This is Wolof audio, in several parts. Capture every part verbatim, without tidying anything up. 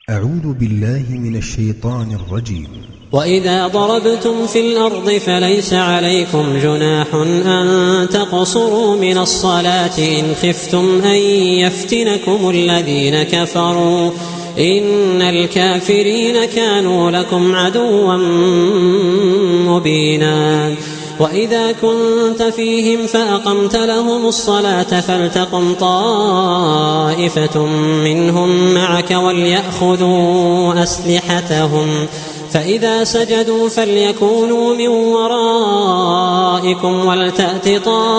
أعوذ بالله من الشيطان الرجيم. وإذا ضربتم في الأرض فليس عليكم جناح أن تقصروا من الصلاة إن خفتم أن يفتنكم الذين كفروا إن الكافرين كانوا لكم عدوا مبينا. وإذا كنت فيهم فأقمت لهم الصلاة فلتقم طائفة منهم معك وليأخذوا أسلحتهم فإذا سجدوا فليكونوا من ورائكم ولتأت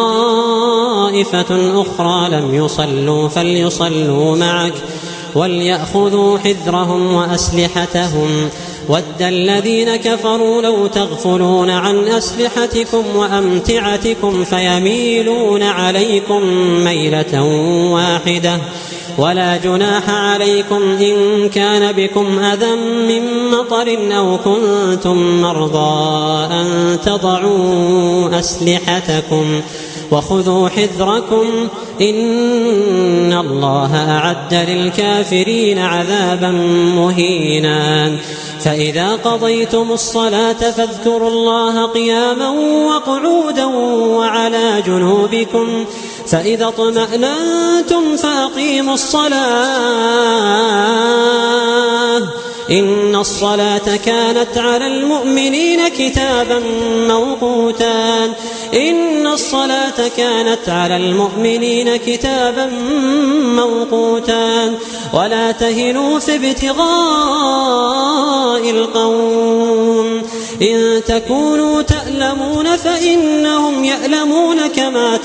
طائفة أخرى لم يصلوا فليصلوا معك وليأخذوا حذرهم وأسلحتهم ود الذين كفروا لو تغفلون عن أسلحتكم وأمتعتكم فيميلون عليكم ميلة واحدة ولا جناح عليكم إن كان بكم أذى من مطر أو كنتم مرضى أن تضعوا أسلحتكم وخذوا حذركم إن الله أعد للكافرين عذابا مهينا. فإذا قضيتم الصلاة فاذكروا الله قياما وقعودا وعلى جنوبكم فإذا اطمأننتم فأقيموا الصلاة إن الصلاة كانت على المؤمنين كتابا موقوتا إن الصلاة كانت على المؤمنين كتابا موقوتا ولا تهنوا في ابتغاء القوم إن تكونوا تألمون فإنهم يألمون كما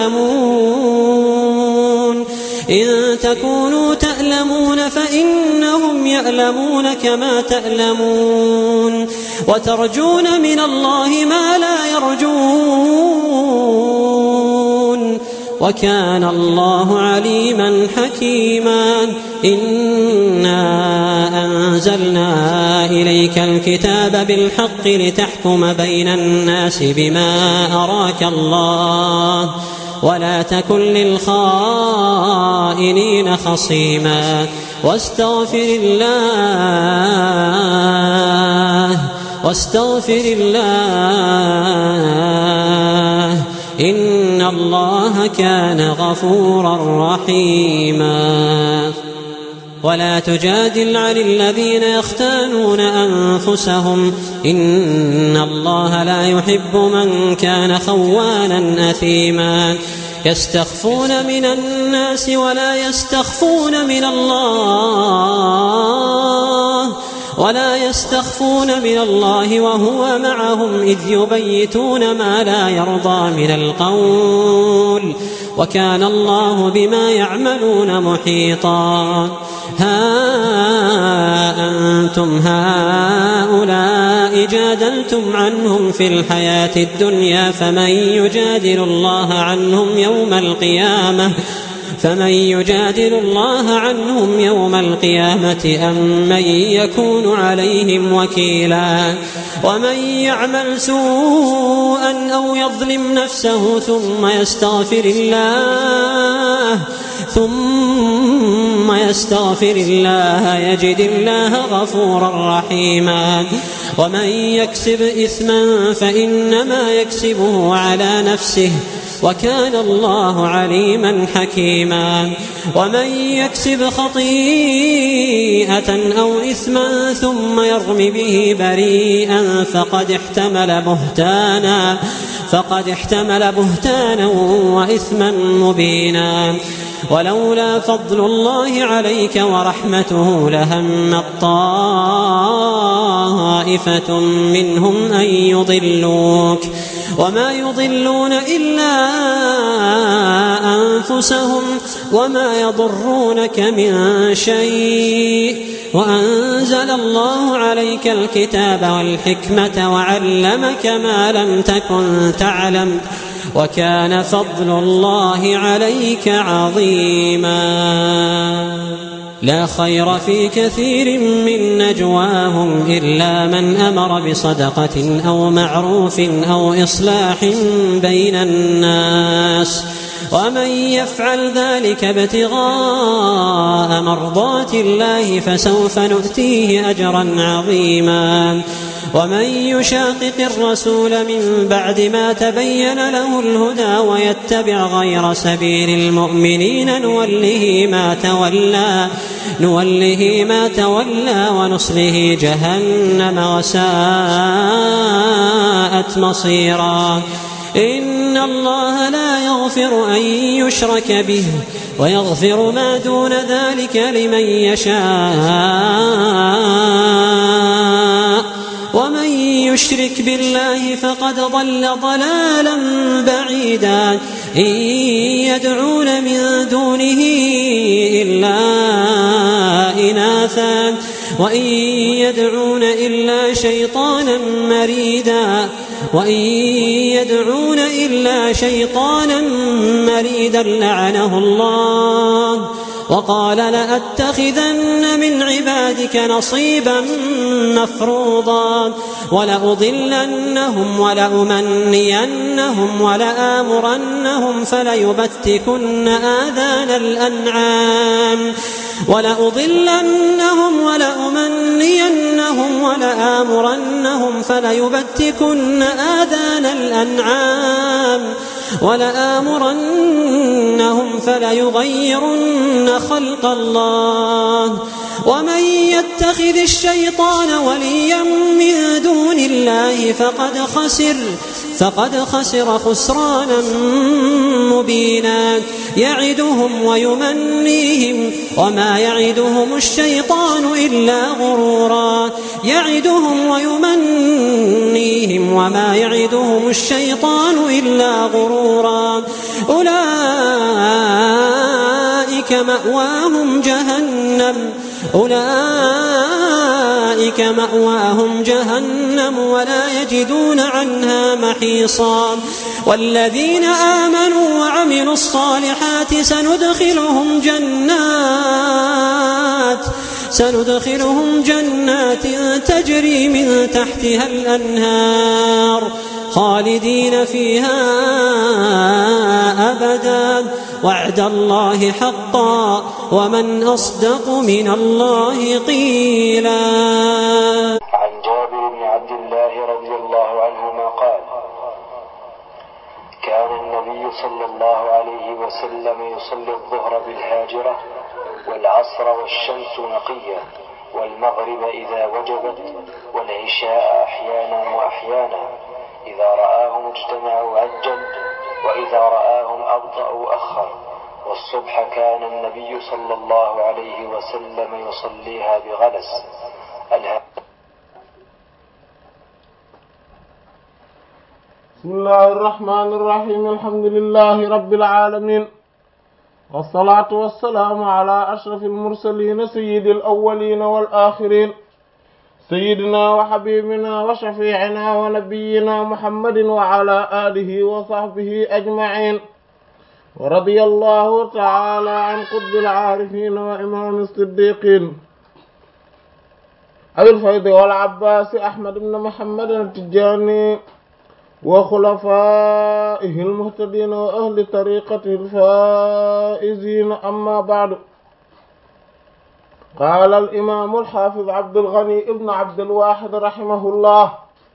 تألمون إن تكونوا تألمون فإنهم يألمون كما تألمون وترجون من الله ما لا يرجون وكان الله عليما حكيما. إنا أنزلنا إليك الكتاب بالحق لتحكم بين الناس بما أراك الله ولا تكن للخائنين خصيما واستغفر الله واستغفر الله إن الله كان غفورا رحيما. ولا تجادل عن الذين يختانون أنفسهم إن الله لا يحب من كان خوانا أثيما يستخفون من الناس ولا يستخفون من الله ولا يستخفون من الله وهو معهم إذ يبيتون ما لا يرضى من القول وكان الله بما يعملون محيطا. ها أنتم هؤلاء جادلتم عنهم في الحياة الدنيا فمن يجادل الله عنهم يوم القيامة فمن يجادل الله عنهم يوم القيامة أم من يكون عليهم وكيلا. ومن يعمل سوءا أو يظلم نفسه ثم يستغفر الله ثم يستغفر الله يجد الله غفورا رحيما. ومن يكسب إثما فإنما يكسبه على نفسه وكان الله عليما حكيما. ومن يكسب خطيئة أو إثما ثم يرم به بريئا فقد احتمل بهتانا فقد احتمل بهتانا وإثما مبينا. ولولا فضل الله عليك ورحمته لهم طائفة منهم أن يضلوك وما يضلون إلا أنفسهم وما يضرونك من شيء وأنزل الله عليك الكتاب والحكمة وعلمك ما لم تكن تعلم وكان فضل الله عليك عظيما. لا خير في كثير من نجواهم إلا من أمر بصدقة أو معروف أو إصلاح بين الناس ومن يفعل ذلك ابتغاء مرضات الله فسوف نؤتيه أجرا عظيما ومن يشاقق الرسول من بعد ما تبين له الهدى ويتبع غير سبيل المؤمنين نوله ما تولى نوله ما تولى ونصله جهنم وساءت مصيرا إن الله لا يغفر أن يشرك به ويغفر ما دون ذلك لمن يشاء ومن يشرك بالله فقد ضل ضلالا بعيدا إن يدعون من دونه إلا إناثا وإن يدعون إلا شيطانا مريدا وإن يدعون إلا شيطانا مريدا لعنه الله وقال لأتخذن من عبادك نصيبا مفروضا ولأضلنهم ولأمنينهم ولآمرنهم فليبتكن آذان الأنعام ولأضلنهم ولأمنينهم ولآمرنهم فليبتكن آذان الأنعام ولآمرنهم فليغيرن خلق الله ومن يتخذ الشيطان وليا من دون الله فقد خسر فقد خسر خسرانا مبينا يعدهم ويمنيهم وما يعدهم الشيطان إلا غرورا يعدهم ويمنيهم وما يعدهم الشيطان إلا غرورا أولئك مأواهم جهنم أولئك مأواهم جهنم ولا يجدون عنها محيصا والذين آمنوا وعملوا الصالحات سندخلهم جنات سندخلهم جنات تجري من تحتها الأنهار خالدين فيها أبدا وعد الله حقا ومن أصدق من الله قيلا. عن جابر بن عبد الله رضي الله عنهما قال كان النبي صلى الله عليه وسلم يصلي الظهر بالهاجرة والعصر والشمس نقية والمغرب إذا وجبت والعشاء أحيانا وأحيانا إذا رآهم اجتمعوا عجل وإذا رآهم أبطأوا أخر والصبح كان النبي صلى الله عليه وسلم يصليها بغلس. بسم الله الرحمن الرحيم الحمد لله رب العالمين والصلاة والسلام على أشرف المرسلين سيد الأولين والآخرين سيدنا وحبيبنا وشفيعنا ونبينا محمد وعلى آله وصحبه أجمعين ورضي الله تعالى عن قطب العارفين وإمام الصديقين أبي الفيض والعباس أحمد بن محمد التجاني وخلفائه المهتدين وأهل طريقته الفائزين. أما بعد، قال الإمام الحافظ عبد الغني ابن عبد الواحد رحمه الله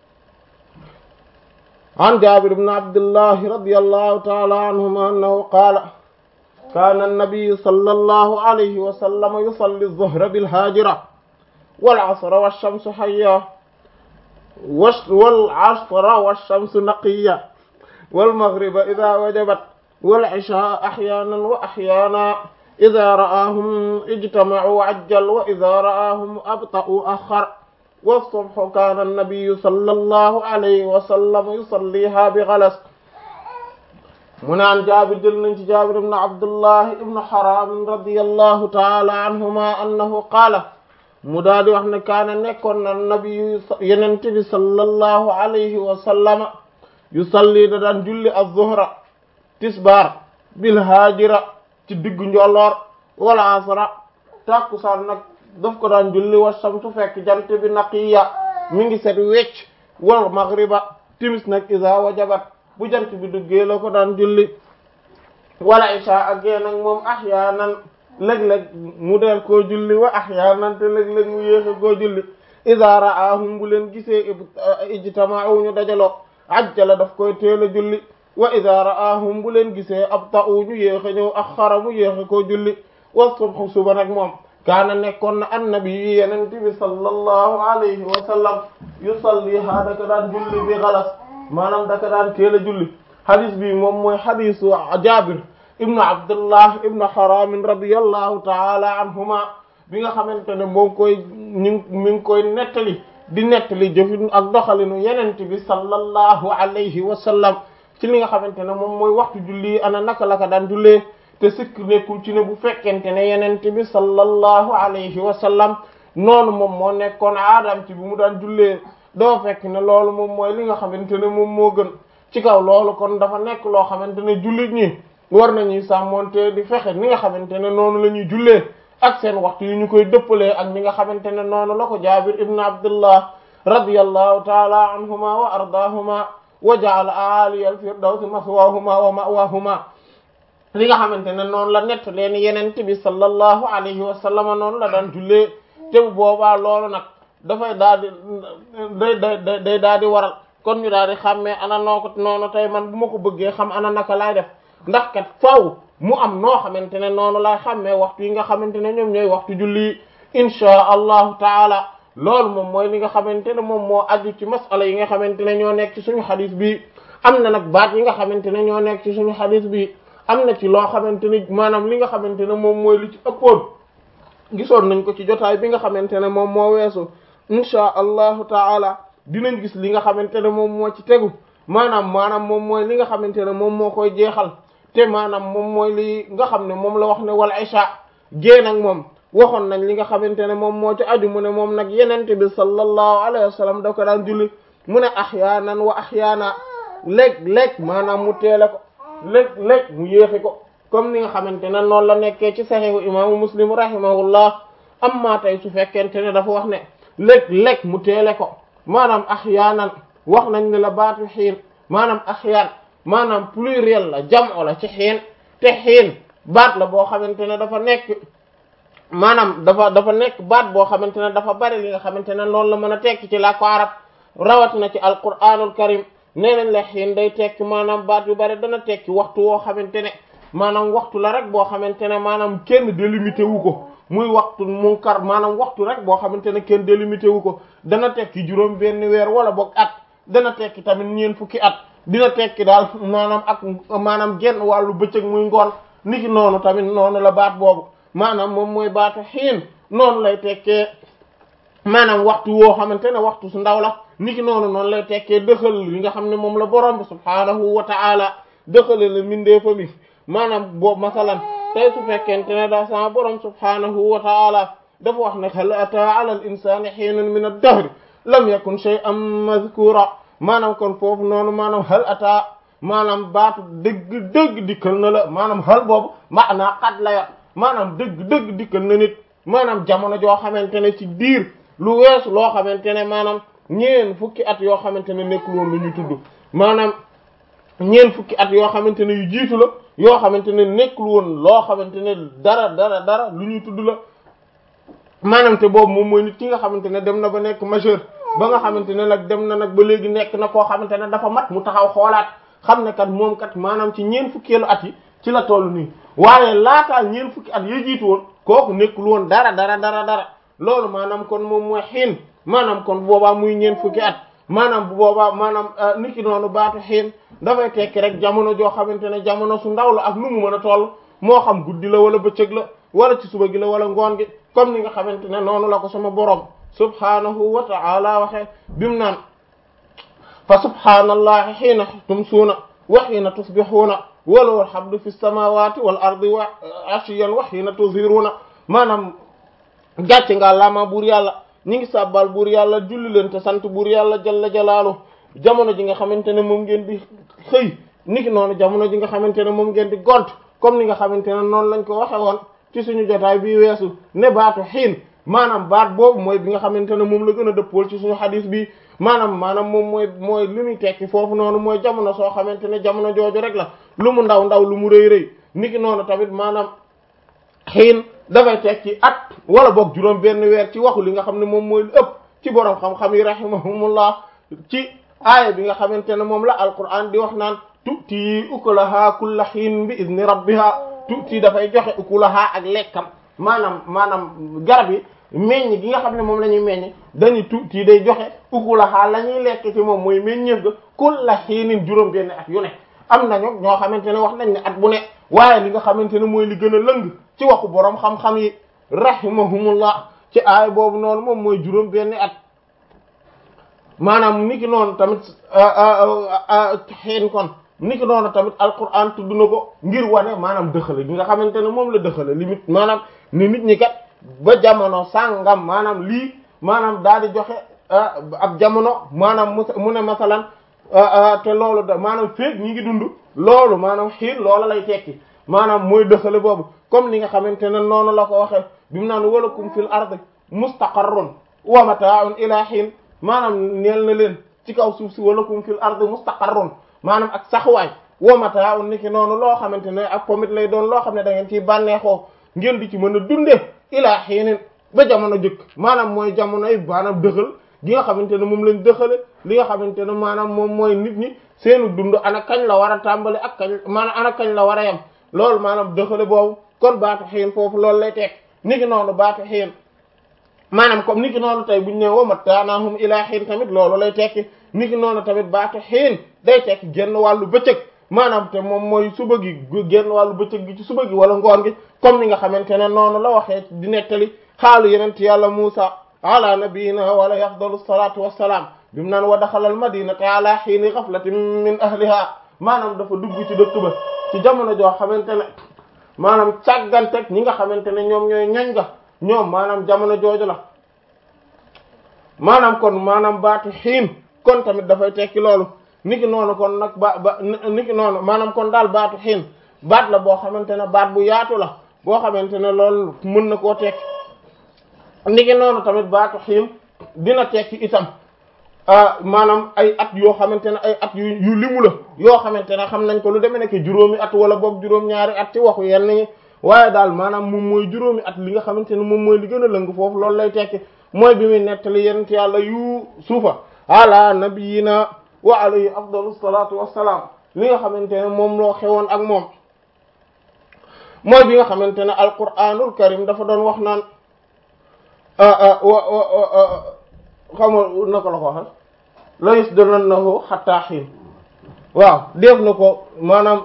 عن جابر بن عبد الله رضي الله تعالى عنهما أنه قال كان النبي صلى الله عليه وسلم يصلي الظهر بالهاجرة والعصر والشمس حية والعصر والشمس نقية والمغرب إذا وجبت والعشاء أحيانا وأحيانا إذا رآهم اجتمعوا عجل وإذا رآهم أبطأوا أخر والصبح كان النبي صلى الله عليه وسلم يصليها بغلس. من عن جابر جل جابر بن عبد الله بن حرام رضي الله تعالى عنهما أنه قال مداد وحنا كان نكون النبي ينتبه صلى الله عليه وسلم يصلي دان جولي الظهر تسبار بالهاجرة ci diggu njolloor wala asra takkusaan nag daf ko daan julli wa samtu fekk jant bi naqiya mi ngi set wecc wal maghriba timis nag iza wajabat bu jant bi duggee la ko daan julli. wala isha ak gée nag moom ahyaanan léeg-léeg mu deel koo julli wa ahyaanan te léeg-léeg mu yéexe koo julli iza ra'ahum bu leen gisee ijtama'u ñu dajaloo ajjala daf koy teel a julli wa iza ra'ahum bu leen gisee abta'u ñu yéexe ñëw axara mu yéexe koo julli wa subhu suba nag moom kaana nekkoon na annabi yi yenente bi sallallahu alayhi wa sallam yusalliha daka daan julli bi galas maanaam daka daan teel a julli hadis bi moom mooy hadisu Jaabir ibnu Abdullah ibnu Haram radiyallahu ta'ala anhuma bi nga xamante ne moom koy ñu mi ngi koy nettali di nettali jëfin ak doxalinu yenente bi sallallahu alayhi wa sallam ci li nga xamante ne moom mooy waxtu julli ana naka la ka daan jullee te sikk nekkul ci ne bu fekkente ne yenente bi sallallahu alayhi wa sallam noonu moom moo nekkoon aadam ci bu mu daan jullee doo fekk ne loolu moom mooy li nga xamante ne moom moo gën ci kaw loolu kon dafa nekk loo xamante ne jullit ñi war nañuy sàmmonte di fexe ni nga xamante ne noonu la ñuy jullee ak seen waxtu yi ñu koy dëppalee ak ni nga xamante ne noonu la ko Jaabir ibn Abdullah radiyallahu ta'ala anhuma wa ardaahuma wa ja'ala aaliyal firdawsi maswaahuma wa ma'waahuma li nga xamante ne noonu la nett leen yeneen bi sallallahu alayhi wa sallam noonu la daan jullee te bu boobaa loolu nag dafay daal di day day day daal di waral kon ñu daal di xàmmee ana noo ko noonu tey man bu ma ko bëggee xam ana naka laay def ndax kat faaw mu am noo xamante ne noonu laay xàmmee waxtu yi nga xamante ne ñoom ñooy waxtu julli insha allahu taala loolu moom mooy li nga xamante ne moom moo aju ci masala yi nga xamante ne ñoo nekk ci suñu xadis bi am na nag baat yi nga xamante ne ñoo nekk ci suñu xadis bi am na ci loo xamante ni maanaam li nga xamante ne moom mooy li ci ëppoon gisoon nañ ko ci jotaay bi nga xamante ne moom moo weesu insha allahu taala dinañ gis li nga xamante ne moom moo ci tegu maanaam maanaam moom mooy li nga xamante ne moom moo koy jeexal te maanaam moom mooy li nga xam ne moom la wax ne wal isha gée nag moom waxoon nañ li nga xamante ne moom moo ci aju mu ne moom nag yenente bi sallallahu alayhi wa sallam da ko daan julli mu ne ahyaanan wa ahyaana léeg-léeg maanaam mu teele ko léeg-léeg mu yéexi ko comme ni nga xamante ne noonu la nekkee ci saxiixu imaamu muslim rahimahullah amma tey su fekkente ne dafa wax ne léeg-léeg mu teele ko maanaam ahyaanan wax nañ ne la baatu xiin maanaam ahyaan maanaam pluriel la jam'u la ci xiin te xiin baat la boo xamante ne dafa nekk maanaam dafa dafa nekk baat boo xamante ne dafa bari li nga xamante ne loolu la mën a tekki ci làkku arab rawatina ci alquraanul karim nee nañ la xiin day tekki maanaam baat yu bari dana tekki waxtu woo xamante ne maanaam waxtu la rek boo xamante ne maanaam kenn délimité wu ko muy waxtu munkar maanaam waxtu rek boo xamante ne kenn délimité wu ko dana tekki juróom benn weer wala boog at dana tekki tamit ñeent fukki at dina tekki daal maanaam ak maanaam genn wàllu bëccëg muy ngoon niki noonu tamit noonu la baat boobu maanaam moom mooy baatu xiin noonu lay tekkee maanaam waxtu woo xamante ne waxtu su ndaw la niki noonu noonu lay tekkee dëxal li nga xam ne moom la borom bi subhaanahu wa ta'ala dëxale la mindeefa mi maanaam boobu masalan tey su fekkente ne daa sama borom subhaanahu wa ta'ala dafa wax ne hal ataa ala al insani hiinun min ad-dahr lam yakun shay'an madhkura maanaam kon foofu noonu maanaam hal ataa maanaam baatu dëgg dëgg dikkal na la maanaam hal boobu maanaa qad la yor maanaam dëgg dëgg dikkal na nit maanaam jamono joo xamante ne ci diir lu weesu loo xamante ne maanaam ñeen fukki at yoo xamante ne nekkul woon lu ñu tudd maanaam ñeen fukki at yoo xamante ne yu jiitu la yoo xamante ne nekkul woon loo xamante ne dara dara dara lu ñuy tudd la maanaam te boobu moom mooy nit ki nga xamante ne dem na ba nekk majeur ba nga xamante ne nag dem na nag ba léegi nekk na koo xamante ne dafa mat mu taxaw xoolaat xam ne kat moom kat maanaam ci ñeen fukkeelu at yi ci la toll nii waaye laataa ñeen fukki at yi jiitu woon kooku nekkul woon dara dara dara dara loolu maanaam kon moom mooy xiin maanaam kon boobaa muy ñeen fukki at maanaam bu boobaa maanaam niki noonu baatu xiin dafay tekki rek jamono joo xamante ne jamono su ndaw la ak nu mu mën a toll moo xam guddi la wala bëccëg la wala ci suba gi la wala ngoon gi comme ni nga xamante ne noonu la ko sama borom subhanahu wa ta'ala waxe bimu naan fa subhanallahi hiina tumsuuna wa hiina tusbihuuna wa lahu alhamdu fi samawati wal ardi wa ashiyan wa hiina tuzhiruuna maanaam gàcce nga lama buur yàlla ñi ngi sàbbal buur yàlla julli leen te sant buur yàlla jalla jalaalu jamono ji nga xamante ne moom ngeen di xëy niki noonu jamono ji nga xamante ne moom ngeen di gont comme ni nga xamante ne noonu lañ ko waxe woon ci suñu jotaay bii weesu ne baatu xiin maanaam baat boobu mooy bi nga xamante ne moom la gën a dëppool ci suñu xadis bi maanaam maanaam moom mooy mooy li muy tekki foofu noonu mooy jamono soo xamante ne jamono jooju rek la lu mu ndaw ndaw lu mu rëy rëy niki noonu tamit maanaam xiin dafay tekki at wala boog juróom benn weer ci waxu li nga xam ne moom mooy lu ëpp ci borom xam-xam yi rahimahumullah ci aaya bi nga xamante ne moom la alquran di wax naan tu'ti ukulaha kulla xiin bi idni rabbiha tu'ti dafay joxe ukulaha ak lekkam maanaam maanaam garab yi meññ gi nga xam ne moom la ñuy meññ dañuy tuuti day joxe ukulaha la ñuy lekk ci moom mooy meññeef ga kulla xiinin juróom benn at yu ne am nañu ñoo xamante ne wax nañ ne at bu ne waaye li nga xamante ne mooy li gën a lëng ci waxu boroom xam-xam yi rahimahumullah ci aay boobu noonu moom mooy juróom benn at maanaam niki noonu tamit xiin kon niki noonu tamit alquran tudd na ko ngir wane maanaam dëxale li nga xamante ne moom la dëxale limite maanaam ni nit ñi kat ba jamono sàngam maanaam lii maanaam daal di joxe ab jamono maanaam mu ne masalan te loolu da maanaam feeg ñi ngi dund loolu maanaam xiin loola lay tekki maanaam mooy dëxale boobu comme ni nga xamante ne noonu la ko waxee bi mu naan walakum fil ardi mustaqarrun wa mata'un ila xiin maanaam neel na leen ci kaw suuf si walakum fil ardi mustaqarrun maanaam ak saxwaay wa mata'un niki noonu loo xamante ne ak pomit lay doon loo xam ne da ngeen ciy bànneexoo ngeen di ci mën a dundee ilaa xiinin ba jamono jëkk maanaam mooy jamono yi maanaam dëxal gi nga xamante ne moom lañ dëxale li nga xamante ne maanaam moom mooy nit ñi seenu dund ana kañ la war a tàmbale ak kañ maanaam ana kañ la war a yem loolu maanaam dëxale boobu kon baatu xiin foofu loolu lay teg niki noonu baatu xiin maanaam comme niki noonu tey buñu ne wa mattaanahum ilaa xiin tamit loolu lay tekki niki noonu tamit baatu xiin day tekki genn wàllu bëccëg maanaam te moom mooy suba gi genn wàllu bëccëg gi ci suba gi wala ngoon gi comme ni nga xamante ne noonu la waxee di nettali xaalu yenent yàlla Muusa ala nabiyina wala afdalu salatu wassalaam bi mu naan wa daxalal madinata ala xiini xaflatin min ahliha maanaam dafa dugg ci dëkk ba ci jamono joo xamante ne maanaam càgganteg ñi nga xamante ne ñoom ñooy ñoñ ga ñoom maanaam jamono jooju la maanaam kon maanaam baatu xiin kon tamit dafay tekki loolu niki noonu kon nag ba ba niki noonu maanaam kon daal baatu xiin baat la boo xamante ne baat bu yaatu la boo xamante ne loolu mën na koo tekki niki noonu tamit baatu xiin dina tekki itam maanaam ay at yoo xamante ne ay at yu yu limu la yoo xamante ne xam nañ ko lu demee nekk juróomi at wala boog juróom-ñaari at ci waxu yenn ñi waaye daal maanaam moom mooy juróomi at li nga xamante ne moom mooy li gën a lëng foofu loolu lay tekki mooy bi muy nettali yonent yàlla Yuusufa ala nabiyina wa alayhi afdalu salatu wassalaam li nga xamante ne moom loo xewoon ak moom mooy bi nga xamante ne alquranul karim dafa doon wax naan xam nga naka la ko waxal la yusjannahu hatta xiin waaw def na ko maanaam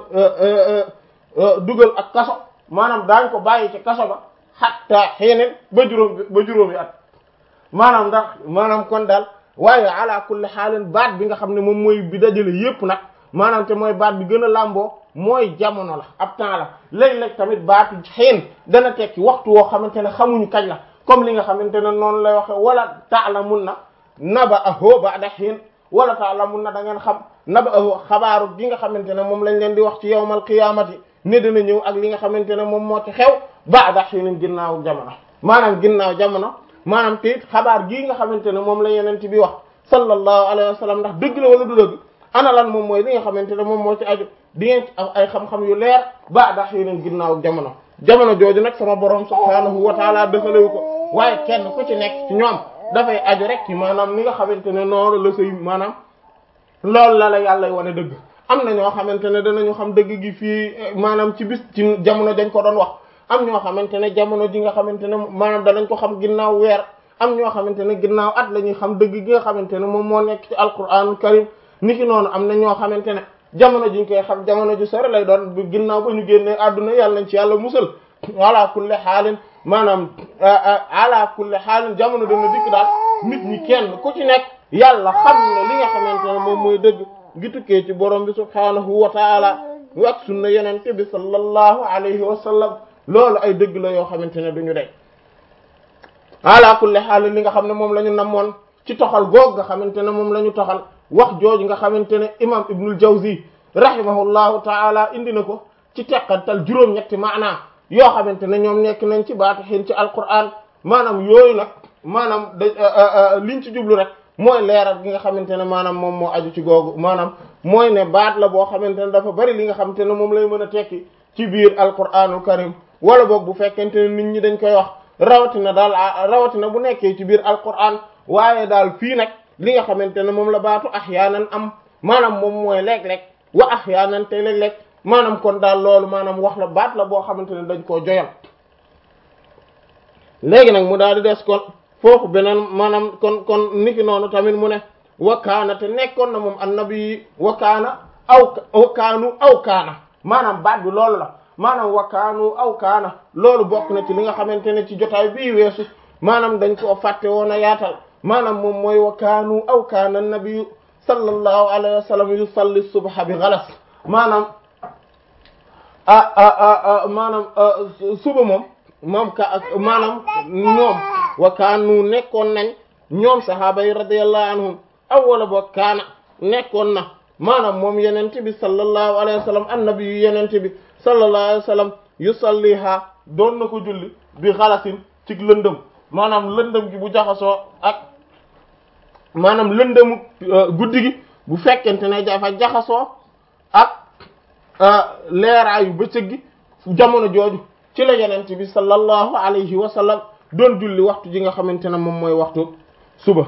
dugal ak kaso maanaam daañ ko bàyyi ci kaso ba hatta xiinin ba juróom ba juróomi at maanaam ndax maanaam kon daal waaye ala kulli xaalin baat bi nga xam ne moom mooy bi dajale yépp nag maanaam te mooy baat bi gën a làmboo mooy jamono la ab temps la léeg-léeg tamit baatu xiin dana tekki waxtu woo xamante ne xamuñu kañ la comme li nga xamante ne noonu lay waxe wala ta'lamunna naba'ahu ba'da xiin wala ta'lamunna da ngeen xam naba'ahu xabaaru gi nga xamante ne moom lañ leen di wax ci yawmal qiyaamati ne dana ñëw ak li nga xamante ne moom moo ci xew ba'da xiin ginnaaw jamono maanaam ginnaaw jamono maanaam te xabaar gii nga xamante ne moom la yeneen bi wax sallallahu alayhi wa sallam ndax dëgg la wala du dëgg ana lan moom mooy li nga xamante ne moom moo ci aju di ngeen am ay xam-xam yu leer ba'da xiin ginnaaw jamono jamono jooju nag sama borom subhaanahu wa taala dëxalewu ko waaye kenn ku ci nekk ci ñoom dafay aju rek ci maanaam ni nga xamante ne noonu la sëy maanaam loolu la la yàlla wane dëgg am na ñoo xamante ne danañu xam dëgg gi fii maanaam ci bis ci jamono dañ ko doon wax am ñoo xamante ne jamono ji nga xamante ne maanaam danañ ko xam ginnaaw weer am ñoo xamante ne ginnaaw at la ñuy xam dëgg gi nga xamante ne moom moo nekk ci alquranul karim niki noonu am na ñoo xamante ne jamono ji ñu koy xam jamono ju sore lay doon bu ginnaaw ba ñu génnee àdduna yàlla nañ ci yàlla musal ala kulli xaalin maanaam ala kulli xaalin jamono dana dikk daal nit ñi kenn ku ci nekk yàlla xam ne li nga xamante ne moom mooy dëgg gi tukkee ci borom bi subhaanahu wa taala ak sunna yenente bi sallallahu alayhi wa sallam loolu ay dëgg la yoo xamante ne duñu dey ala kulli xaalin li nga xam ne moom la ñu namoon ci toxal goog nga xamante ne moom la ñu toxal wax jooju nga xamante ne imam ibnul jawzi rahimahullahu taala indi na ko ci teqantal juróom-ñetti maanaa yoo xamante ne ñoom nekk nañ ci baatu xiin ci alquran maanaam yooyu nag maanaam da liñ ci jublu rek mooy leeral gi nga xamante ne maanaam moom moo aju ci googu maanaam mooy ne baat la boo xamante ne dafa bari li nga xamante ne moom lay mën a tekki ci biir alquranul karim wala boog bu fekkente ne nit ñi dañ koy wax rawatina daal rawatina bu nekkee ci biir alquran waaye daal fii nag li nga xamante ne moom la baatu ahyaanan am maanaam moom mooy léeg-léeg wa ahyaanan te léeg-léeg maanaam kon daal loolu maanaam wax la baat la boo xamante ne dañ koo joyal léegi nag mu daal di des kon foofu beneen maanaam kon kon niki noonu tamit mu ne wakaana te nekkoon na moom annabi wakaana aw wakaanu aw kaana maanaam baat bi loolu la maanaam wakaanu aw kaana loolu bokk na ci li nga xamante ne ci jotaay bii weesu maanaam dañ koo fàtte woon a yaatal maanaam moom mooy wakaanu aw kaana nabi sallallahu alayhi wa sallam yusalli subha bi ghalas maanaam ah ah ah maanaam suba moom moom ka maanaam ñoom wakaanu nekkoon nañ ñoom sahaaba yi radiyallahu anhum awwala boo kaana nekkoon na maanaam moom yenente bi sallallahu alayhi wa sallam annabi yu yenente bi sallallahu alayhi wa sallam yusalliha doon na ko julli bi xalasin ci lëndëm maanaam lëndëm gi bu jaxasoo ak maanaam lëndëmu guddi gi bu fekkente ne dafa jaxasoo ak leeraayu bëccëg gi jamono jooju ci la yenente bi sallallahu alayhi wa sallam doon julli waxtu ji nga xamante ne moom mooy waxtu suba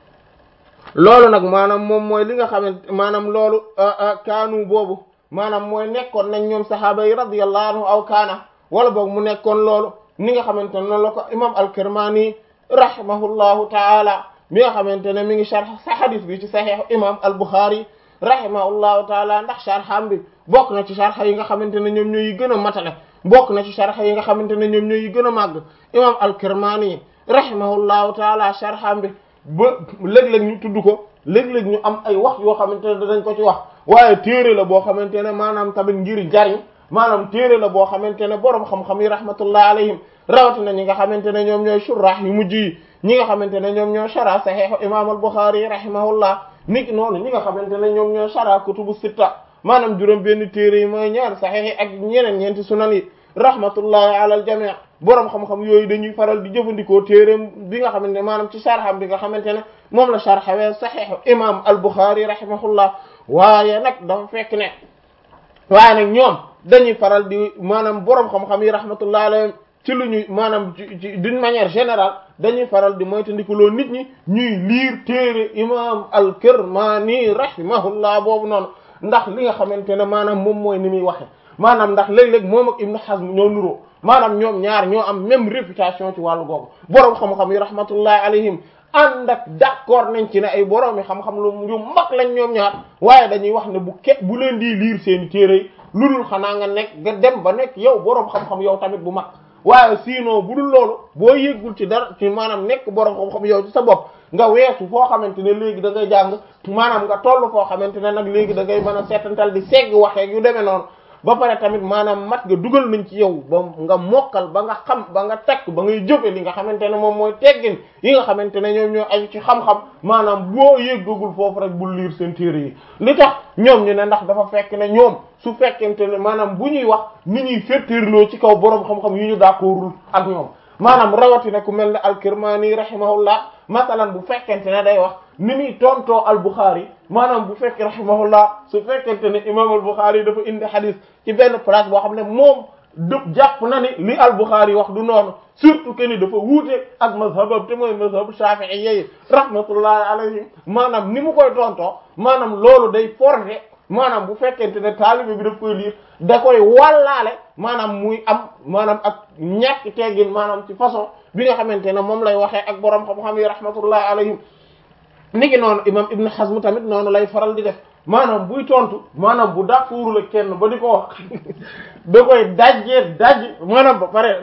loolu nag maanaam moom mooy li nga xamante maanaam loolu kaanu boobu maanaam mooy nekkoon nañ ñoom sahaaba yi radiyallahu anhu aw kaana wala boog mu nekkoon loolu ni nga xamante ne noonu la ko imam al-Kirmani rahimahullahu taala mi nga xamante ne mi ngi sharh sa hadith bi ci sahih imam al-Bukhari rahimahullahu taala ndax sharham bi bokk na ci sharh yi nga xamante ne ñoom ñooy gën a matale bokk na ci sharh yi nga xamante ne ñoom ñooy gën a màgg imam al-Kirmani rahimahullahu taala sharham bi ba léeg-léeg ñu tudd ko léeg-léeg ñu am ay wax yoo xamante ne danañ ko ci wax waaye téere la boo xamante ne maanaam tamit ngir jariñ maanaam téere la boo xamante ne boroom xam-xam yi rahmatullah alayhim rawatina ñi nga xamante ne ñoom ñooy shurrah yu mujj yi ñi nga xamante ne ñoom ñoo shara sahih imam al-Bukhari rahimahullah nit noonu ñi nga xamante ne ñoom ñoo shara kutubu sitta maanaam juróom benn téere yi mooy ñaar sahih yi ak ñeneen ñeenti sunan yi rahmatullahi ala al jami' boroom xam-xam yooyu dañuy faral di jëfandikoo téereem bi nga xamante ne maanaam ci sharham bi nga xamante ne moom la sharhawee sahih imam al-Bukhari rahimahullah waaye nag dafa fekk ne waaye nag ñoom dañuy faral di maanaam boroom xam-xam yi rahmatullahi alayhim ci lu ñuy maanaam ci d'une manière générale dañuy faral di moytandikuloo nit ñi ñuy liir téere imam al-Kirmani rahimahullah boobu noonu ndax li nga xamante ne maanaam moom mooy ni muy waxe maanaam ndax léeg-léeg moom ak Ibn Hazm ñoo nuroo maanaam ñoom ñaar ñoo am même réputation ci wàllu googu boroom xam-xam yi rahmatullahi alayhim ànd ak d'accord nañ ci ne ay boroom yi xam-xam lu ñu mag lañ ñoom ñaar waaye dañuy wax ne bu ke bu leen di liir seeni téere yi lu dul xanaa nga nekk nga dem ba nekk yow boroom xam-xam yow tamit bu mag waaye sinon bu dul loolu boo yéggul ci dara ci maanaam nekk boroom xam-xam yow ci sa bopp nga weesu foo xamante ne léegi da ngay jàng maanaam nga toll foo xamante ne nag léegi da ngay mën a seetantal di segg waxee yu demee noonu ba pare tamit maanaam mat nga dugal nañ ci yow ba nga mokkal ba nga xam ba nga tekk ba ngay jëfe li nga xamante ne moom mooy teggin yi nga xamante ne ñoom ñoo aju ci xam-xam maanaam boo yéggagul foofu rek bul liir seen téere yi li tax ñoom ñu ne ndax dafa fekk ne ñoom su fekkente ne maanaam bu ñuy wax ni ñuy féttéerloo ci kaw boroom xam-xam yu ñu d'accordul ak ñoom maanaam rawatina ku mel ne al-Kirmani rahimahullah masalan bu fekkente ne day wax ni muy tontoo al-Bukhari maanaam bu fekk rahimahullah su fekkente ne imam al-Bukhari dafa indi hadith ci benn place boo xam ne moom dëpp jàpp na ni li al-Bukhari wax du noonu surtout que ni dafa wuute ak mazhabam te mooy mazhab Shafi'i yi rahmatullahi alayhim maanaam ni mu koy tontoo maanaam loolu day forger maanaam bu fekkente ne taalibe bi daf koy liir da koy wallaale maanaam muy am maanaam ak ñàkk teggin maanaam ci façon bi nga xamante ne moom lay waxee ak boroom xam-xam yi rahmatullahi alayhim ni ngi noonu imam Ibn Hazm tamit noonu lay faral di def maanaam buy tontu maanaam bu dàqurul ak kenn ba di ko wax da koy dajjee dajj maanaam ba pare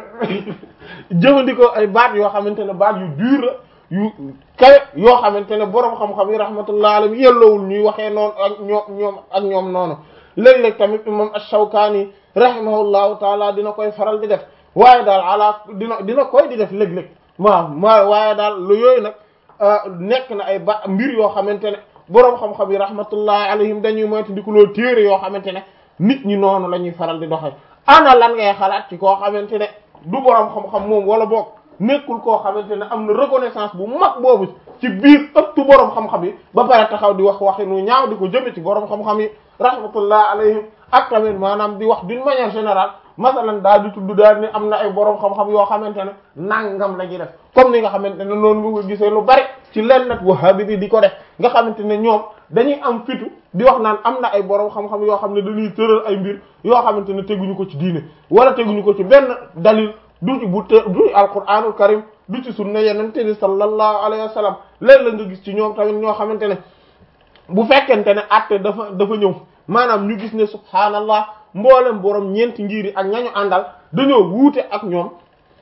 jëfandikoo ay baat yoo xamante ne baat yu dur la yu kawe yoo xamante ne boroom xam-xam yi rahmatullah alayhi yelloowul ñuy waxee noonu ak ñoom ñoom ak ñoom noonu léeg-léeg tamit imam ash-Shawkani rahimahullahu taala dina koy faral di def waaye daal ala dina dina koy di def léeg-léeg waaw ma waaye daal lu yooyu nag nekk na ay ba mbir yoo xamante ne boroom xam-xam yi rahmatullahi alayhim dañuy moytu ndikuloo téere yoo xamante ne nit ñi noonu la ñuy faral di doxee ana lan ngay xalaat ci koo xamante ne du boroom xam-xam moom wala boog nekkul koo xamante ne am na reconnaissance bu mag boobu ci biir ëttu boroom xam-xam yi ba pare taxaw di wax waxinu ñaaw di ko jëme ci boroom xam-xam yi rahmatullah alayhim ak tamit maanaam di wax d'une manière générale masalan daal di tudd daal ni am na ay borom xam-xam yoo xamante ne nangam la ñuy def comme ni nga xamante ne noonu nga ko gisee lu bari ci leen nag wahabi bi di ko def nga xamante ne ñoom dañuy am fitu di wax naan am na ay borom xam-xam yoo xam ne dañuy tëral ay mbir yoo xamante ne teguñu ko ci diine wala teguñu ko ci benn dalil du ci bu te du ci alquranul karim du ci sunna yenente bi sallallahu alayhi wa sallam léeg la nga gis ci ñoom tamit ñoo xamante ne bu fekkente ne atte dafa dafa ñëw maanaam ñu gis ne subhaanallah mboolem borom ñeenti ngiri ak ñañu àndal dañoo wuute ak ñoom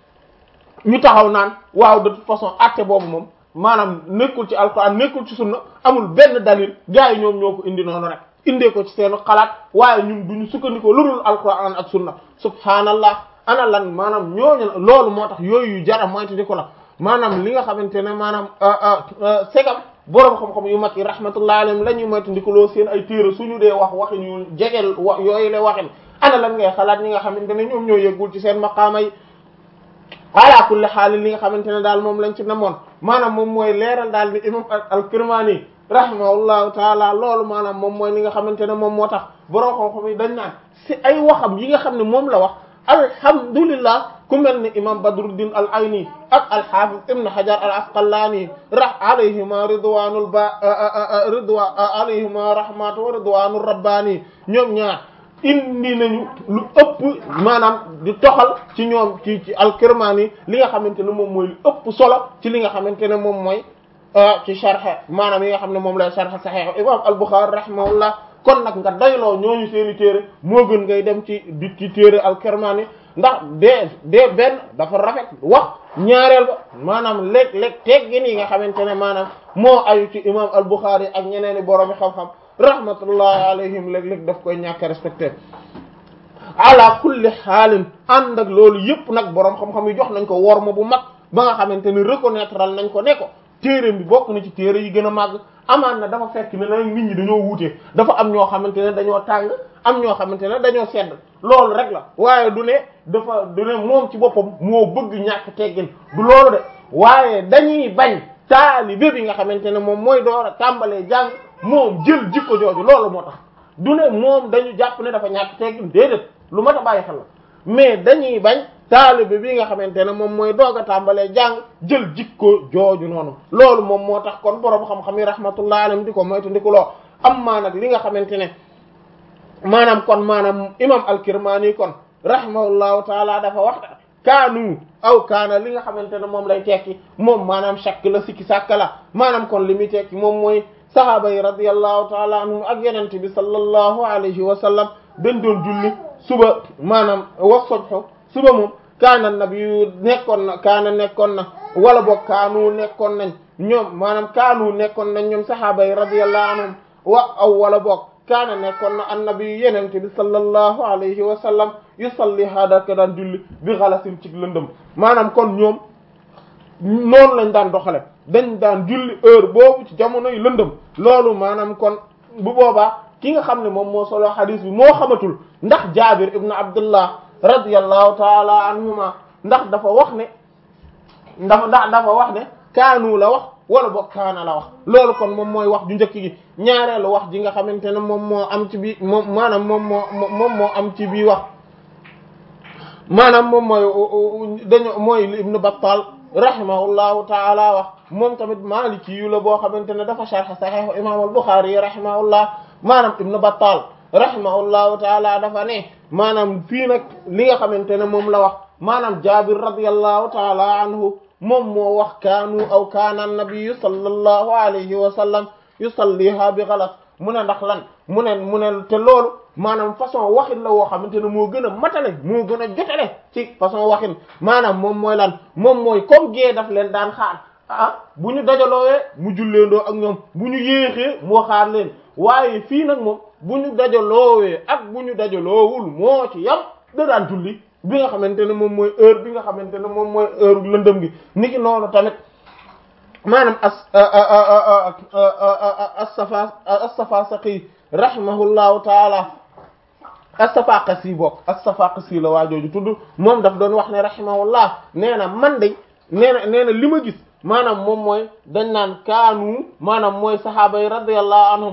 ñu taxaw naan waaw de toute façon atte boobu moom maanaam nekkul ci alquran nekkul ci sunna amul benn dalil gars yi ñoom ñoo ko indi noonu rek indee ko ci seen xalaat waaye ñun duñu sukkandikoo lu dul alquran ak sunna subhaanallah ana lan maanaam ñooñu loolu moo tax yooyu yu jara moytu di ko la maanaam li nga xamante ne maanaam segam boroom xam-xam yu mag yi rahmatullahi alayhim la ñuy moytu di ko loo seen ay téere suñu dee wax waxin yu jegeel wa yooyu la waxin ana lan ngay xalaat ñi nga xamante ne ñoom ñoo yeggul ci seen maqaama yi ala kulli xaal li nga xamante ne daal moom lañ ci namoon maanaam moom mooy leeral daal ni imam al-Kirmani rahimahullahu taala loolu maanaam moom mooy li nga xamante ne moom moo tax boroom xam-xam yi dañ naan si ay waxam yi nga xam ne moom la wax alhamdulillah ku mel ni imam Badruddin al-Ayni ak al-Hafiz ibn Hajar al-Asqalani rah alayhima ridwanul ba ridwa alayhima rahmatu wa ridwanur rabbani ñoom ñaar indi nañu lu ëpp maanaam di toxal ci ñoom ci ci al-Kirmani li nga xamante ne moom mooy lu ëpp solo ci li nga xamante ne moom mooy ci sharh maanaam yi nga xam ne moom lay sharh Sahih imam al-Bukhari rahimahullah kon nag nga doyloo ñooñu seeni téere moo gën ngay dem ci di ci téere al-Kirmani ndax de de benn dafa rafet wax ñaareel ba maanaam léeg-léeg teggin yi nga xamante ne maanaam moo ayu ci imam al-Bukhari ak ñeneeni boroomi xam-xam rahmatullahi alayhim léeg-léeg daf koy ñàkk a respecté ala kulli xaalin ànd ak loolu yëpp nag boroom xam-xam yi jox nañ ko worma bu mag ba nga xamante ne reconnaître nañ ko ne ko téere bi bokk na ci téere yi gën a màgg amaan na dafa fekk ne nag nit ñi dañoo wuute dafa am ñoo xamante ne dañoo tàng am ñoo xamante ne dañoo sedd loolu rek la waaye du ne dafa du ne moom ci boppam moo bëgg ñàkk teggin du loolu de waaye dañuy bañ taalibe bi nga xamante ne moom mooy door a tàmbalee jàng moom jël jikko jooju loolu moo tax du ne moom dañu jàpp ne dafa ñàkk teggin déedéet lu mat a bàyyi xel la mais dañuy bañ taalibe bi nga xamante ne moom mooy doog a tàmbalee jàng jël jikko jooju noonu loolu moom moo tax kon borom xam-xam yi rahmatullah alayhim di ko moytu ndi ko loo am maa nag li nga xamante ne maanaam kon maanaam imam al-Kirmani kon rahimahullahu taala dafa wax kaanu aw kaana li nga xamante ne moom lay tekki moom maanaam shakk la sikki sàkka la maanaam kon li muy tekki moom mooy sahaaba yi radiyallahu taala anhum ak yenente bi sallallahu alayhi wa sallam dañ doon julli suba maanaam wa subhu suba moom kaana nabi nekkoon na kaana nekkoon na wala boog kaanu nekkoon nañ ñoom maanaam kaanu nekkoon nañ ñoom sahaaba yi radiyallahu anhum wa aw wala boog kaana nekkoon na annabi yenente bi sallallahu alayhi wa sallam yusalli haadaka daan julli bi xalasin ci lëndëm maanaam kon ñoom noonu lañ daan doxale dañ daan julli heure boobu ci jamono yu lëndëm loolu maanaam kon bu boobaa ki nga xam ne moom moo solo hadis bi moo xamatul ndax Jaabir ibn Abdullah radiyallahu taala anhuma ndax dafa wax ne ndax ndax dafa wax ne kaanu la wax wala boog kaana la wax loolu kon moom mooy wax ju njëkk gi ñaareelu wax ji nga xamante ne moom moo am ci bi moom maanaam moom moo moom moo am ci bii wax maanaam moom mooy dañu mooy Ibn Battal rahimahullahu taala wax moom tamit Maliki yu la boo xamante ne dafa sharh Sahih imam al-Bukhari rahimahullah maanaam Ibn Battal rahimahullahu taala dafa ne maanaam fii nag li nga xamante ne moom la wax maanaam Jaabir radiyallahu taala anhu moom moo wax kaanu aw kaana an-nabiyyu sallallahu alayhi wa sallam yusalliha bi ghalas mu ne ndax lan mu ne mu ne te loolu maanaam façon waxin la woo xamante ne moo gën a matale moo gën a jotale ci façon waxin maanaam moom mooy lan moom mooy comme gée daf leen daan xaar ah bu ñu dajaloowee mu julleendoo ak ñoom bu ñu yéexee moo xaar leen waaye fii nag moom bu ñu dajaloowee ak bu ñu dajaloowul moo ci yam da daan julli bi nga xamante ne moom mooy heure bi nga xamante ne moom mooy heure lëndëm gi niki noonu tamit maanaam as as-Safa as-Safasaqi rahimahullahu taala as-Safaqasi bokk as-Safaqasi la waa jooju tudd moom daf doon wax ne rahimahullah nee na man de nee na nee na li ma gis maanaam moom mooy dañ naan kaanu maanaam mooy sahaaba yi radiyallahu anhum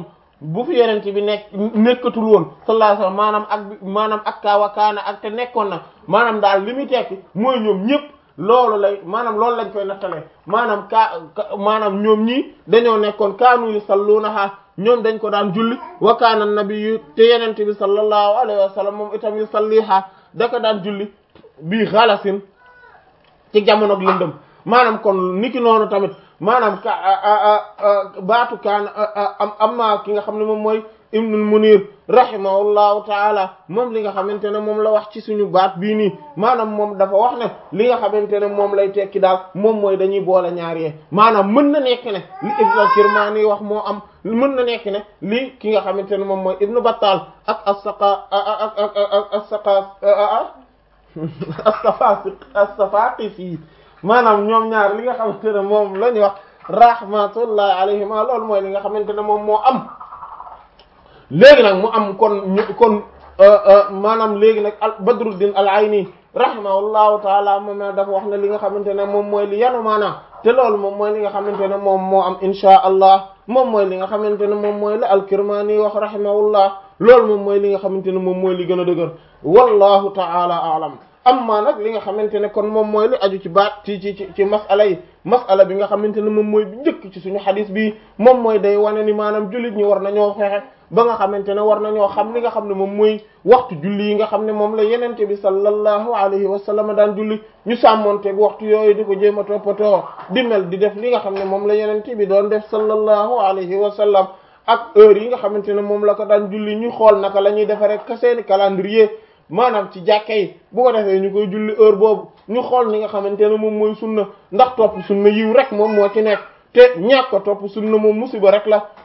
bu fi yenente bi nekk nekkatul woon sallallahu alayhi wasallam maanaam ak maanaam ak kaawa kaana ak te nekkoon na maanaam daal li muy tekki mooy ñoom ñëpp loolu lay maanaam loolu lañ koy nattalee maanaam kaa maanaam ñoom ñii dañoo nekkoon kaanu yusalluunaha ñoom dañ ko daan julli wa kaana nabiyyu te yenente bi sallallahu alayhi wa sallam moom itam yusalliha da ko daan julli bii xalasin ci jamonoog lëndëm maanaam kon niki noonu tamit maanaam ka baatu kaan am amma ki nga xam ne moom mooy Ibnul Munir rahimahullahu taala moom li nga xamante ne moom la wax ci suñu baat bii nii maanaam moom dafa wax ne li nga xamante ne moom lay tekki daal moom mooy dañuy boole ñaar yee maanaam mën na nekk ne li Ibn Kirmani wax moo am mën na nekk ne li ki nga xamante ne moom mooy Ibn Battal ak as-Saqa ak ak ak as-Saqa as-Safaqi as-Safaqi maanaam ñoom ñaar li nga xamante ne moom la ñu wax rahmatullahi alayhima loolu mooy li nga xamante ne moom moo am léegi nag mu am kon kon maanaam léegi nag al Badruddin al-Ayni rahimahullahu taala moom dafa wax ne li nga xamante ne moom mooy li yanu maanaam te loolu moom mooy li nga xamante ne moom moo am insha allah moom mooy li nga xamante ne moom mooy la al-Kirmani wax rahimahullah loolu moom mooy li nga xamante ne moom mooy li gën a dëgër wallahu taala a'lam amma nag li nga xamante ne kon moom mooy li aju ci baat ci ci ci ci masala yi masala bi nga xamante ne moom mooy bi njëkk ci suñu xadis bi moom mooy day wane ni maanaam jullit ñi war nañoo fexe ba nga xamante ne war nañoo xam li nga xam ne moom mooy waxtu julli yi nga xam ne moom la yenente bi sallallahu alayhi wa sallam daan julli ñu sàmmonteeg waxtu yooyu di ko jéem a toppatoo di mel di def li nga xam ne moom la yenente bi doon def sallallahu alayhi wa sallam ak heure yi nga xamante ne moom la ko daan julli ñu xool naka la ñuy defaree ka seeni calendrier maanaam ci jàkka yi bu ko defee ñu koy julli heure boobu ñu xool ni nga xamante ne moom mooy sunna ndax topp sunna yiw rek moom moo ci nekk te ñàkk ko topp sunna moom musiba rek la